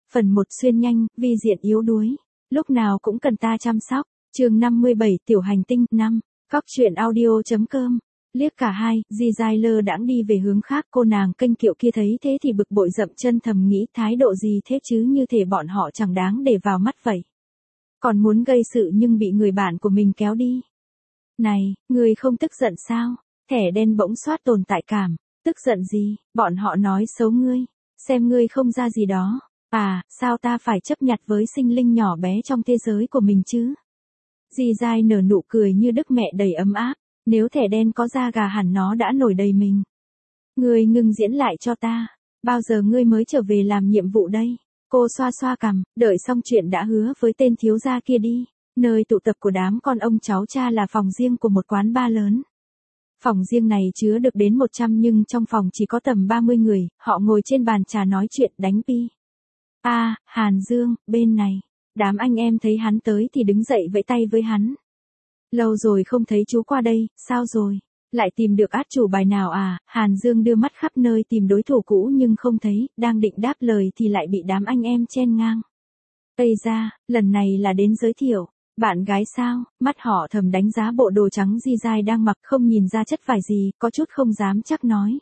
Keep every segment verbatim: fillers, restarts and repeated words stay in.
Phần một xuyên nhanh, vi diện yếu đuối. Lúc nào cũng cần ta chăm sóc. Chương năm mươi bảy Tiểu hành tinh năm. Cóc truyện audio.com. Liếc cả hai, Di Giai lơ đãng đi về hướng khác, cô nàng kênh kiệu kia thấy thế thì bực bội dậm chân thầm nghĩ thái độ gì thế chứ, như thể bọn họ chẳng đáng để vào mắt vậy. Còn muốn gây sự nhưng bị người bạn của mình kéo đi. Này, ngươi không tức giận sao? Thẻ đen bỗng xoát tồn tại cảm. Tức giận gì? Bọn họ nói xấu ngươi. Xem ngươi không ra gì đó. À, sao ta phải chấp nhặt với sinh linh nhỏ bé trong thế giới của mình chứ? Di Giai nở nụ cười như đức mẹ đầy ấm áp. Nếu thẻ đen có da gà hẳn nó đã nổi đầy mình. Ngươi ngừng diễn lại cho ta. Bao giờ ngươi mới trở về làm nhiệm vụ đây? Cô xoa xoa cằm, đợi xong chuyện đã hứa với tên thiếu gia kia đi. Nơi tụ tập của đám con ông cháu cha là phòng riêng của một quán bar lớn. Phòng riêng này chứa được đến một trăm nhưng trong phòng chỉ có tầm ba mươi người, họ ngồi trên bàn trà nói chuyện đánh pi. A, à, Hàn Dương, bên này. Đám anh em thấy hắn tới thì đứng dậy vẫy tay với hắn. Lâu rồi không thấy chú qua đây, sao rồi? Lại tìm được át chủ bài nào à? Hàn Dương đưa mắt khắp nơi tìm đối thủ cũ nhưng không thấy, đang định đáp lời thì lại bị đám anh em chen ngang. Ây ra, lần này là đến giới thiệu. Bạn gái sao? Mắt họ thầm đánh giá bộ đồ trắng Di Giai đang mặc, không nhìn ra chất vải gì, có chút không dám chắc nói.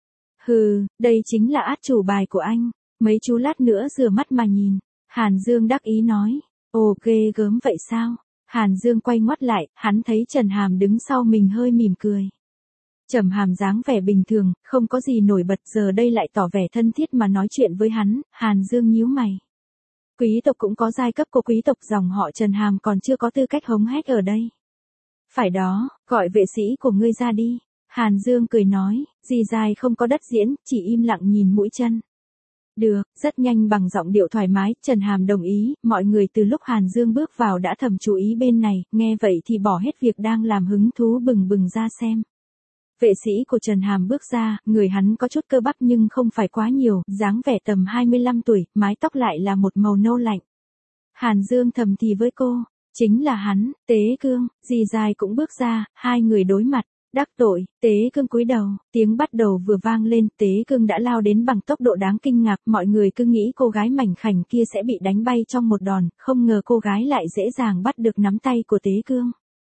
Hừ, đây chính là át chủ bài của anh. Mấy chú lát nữa rửa mắt mà nhìn. Hàn Dương đắc ý nói. Ồ ghê gớm vậy sao? Hàn Dương quay ngoắt lại, hắn thấy Trần Hàm đứng sau mình hơi mỉm cười. Trầm Hàm dáng vẻ bình thường, không có gì nổi bật, giờ đây lại tỏ vẻ thân thiết mà nói chuyện với hắn. Hàn Dương nhíu mày. Quý tộc cũng có giai cấp của quý tộc, dòng họ Trần Hàm còn chưa có tư cách hống hách ở đây. Phải đó, gọi vệ sĩ của ngươi ra đi. Hàn Dương cười nói, Di Giai không có đất diễn, chỉ im lặng nhìn mũi chân. Được, rất nhanh bằng giọng điệu thoải mái, Trần Hàm đồng ý, mọi người từ lúc Hàn Dương bước vào đã thầm chú ý bên này, nghe vậy thì bỏ hết việc đang làm hứng thú bừng bừng ra xem. Vệ sĩ của Trần Hàm bước ra, người hắn có chút cơ bắp nhưng không phải quá nhiều, dáng vẻ tầm hai mươi lăm tuổi, mái tóc lại là một màu nâu lạnh. Hàn Dương thầm thì với cô, chính là hắn, Tế Cương. Di Giai cũng bước ra, hai người đối mặt. Đắc tội, Tế Cương cúi đầu, tiếng bắt đầu vừa vang lên, Tế Cương đã lao đến bằng tốc độ đáng kinh ngạc, mọi người cứ nghĩ cô gái mảnh khảnh kia sẽ bị đánh bay trong một đòn, không ngờ cô gái lại dễ dàng bắt được nắm tay của Tế Cương.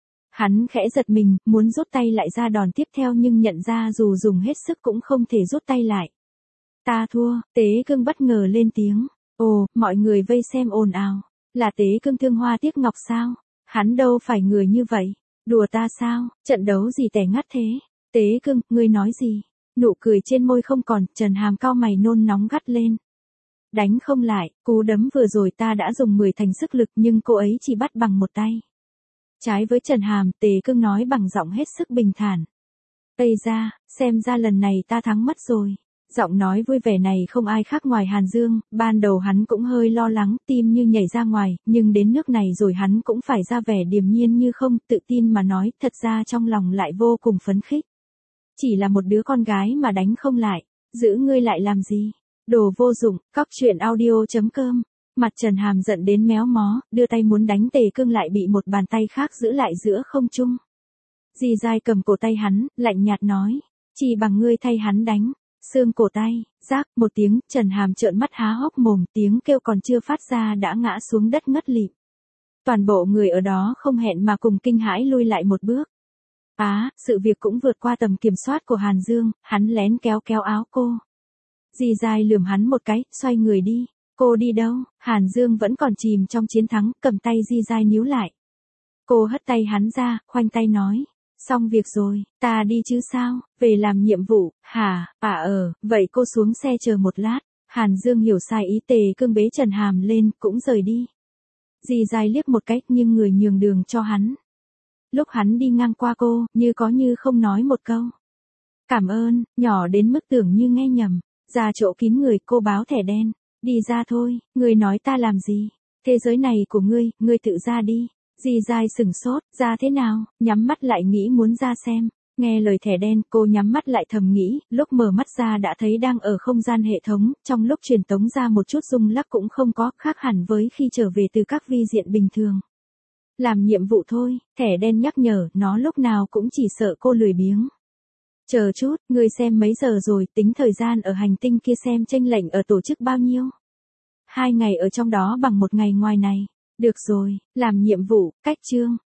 Hắn khẽ giật mình, muốn rút tay lại ra đòn tiếp theo nhưng nhận ra dù dùng hết sức cũng không thể rút tay lại. Ta thua, Tế Cương bất ngờ lên tiếng. Ồ, mọi người vây xem ồn ào. Là Tế Cương thương hoa tiếc ngọc sao? Hắn đâu phải người như vậy. Đùa ta sao? Trận đấu gì tẻ ngắt thế? Tế Cương, ngươi nói gì? Nụ cười trên môi không còn, Trần Hàm cau mày nôn nóng gắt lên. Đánh không lại, cú đấm vừa rồi ta đã dùng mười thành sức lực nhưng cô ấy chỉ bắt bằng một tay. Trái với Trần Hàm, Tế Cương nói bằng giọng hết sức bình thản. Ây ra, xem ra lần này ta thắng mất rồi. Giọng nói vui vẻ này không ai khác ngoài Hàn Dương, ban đầu hắn cũng hơi lo lắng, tim như nhảy ra ngoài, nhưng đến nước này rồi hắn cũng phải ra vẻ điềm nhiên như không, tự tin mà nói, thật ra trong lòng lại vô cùng phấn khích. Chỉ là một đứa con gái mà đánh không lại, giữ ngươi lại làm gì? Đồ vô dụng, cóc truyện audio.com. Mặt Trần Hàm giận đến méo mó, đưa tay muốn đánh Tế Cương lại bị một bàn tay khác giữ lại giữa không trung. Di Giai cầm cổ tay hắn, lạnh nhạt nói, chỉ bằng ngươi thay hắn đánh. Xương cổ tay, rác, một tiếng, Trần Hàm trợn mắt há hốc mồm, tiếng kêu còn chưa phát ra đã ngã xuống đất ngất lịm. Toàn bộ người ở đó không hẹn mà cùng kinh hãi lui lại một bước. Á, à, sự việc cũng vượt qua tầm kiểm soát của Hàn Dương, hắn lén kéo kéo áo cô. Di Giai lườm hắn một cái, xoay người đi. Cô đi đâu? Hàn Dương vẫn còn chìm trong chiến thắng, cầm tay Di Giai níu lại. Cô hất tay hắn ra, khoanh tay nói. Xong việc rồi, ta đi chứ sao, về làm nhiệm vụ, hả, à ờ, vậy cô xuống xe chờ một lát. Hàn Dương hiểu sai ý, Tế Cương bế Trần Hàm lên, cũng rời đi. Di Giai liếc một cách nhưng người nhường đường cho hắn. Lúc hắn đi ngang qua cô, như có như không nói một câu. Cảm ơn, nhỏ đến mức tưởng như nghe nhầm. Ra chỗ kín người, cô báo thẻ đen. Đi ra thôi, ngươi nói ta làm gì? Thế giới này của ngươi, ngươi tự ra đi. Di Giai sửng sốt, ra thế nào, nhắm mắt lại nghĩ muốn ra xem. Nghe lời thẻ đen, cô nhắm mắt lại thầm nghĩ, lúc mở mắt ra đã thấy đang ở không gian hệ thống, trong lúc truyền tống ra một chút rung lắc cũng không có, khác hẳn với khi trở về từ các vi diện bình thường. Làm nhiệm vụ thôi, thẻ đen nhắc nhở, nó lúc nào cũng chỉ sợ cô lười biếng. Chờ chút, ngươi xem mấy giờ rồi, tính thời gian ở hành tinh kia xem chênh lệch ở tổ chức bao nhiêu. Hai ngày ở trong đó bằng một ngày ngoài này. Được rồi, làm nhiệm vụ, cách chương.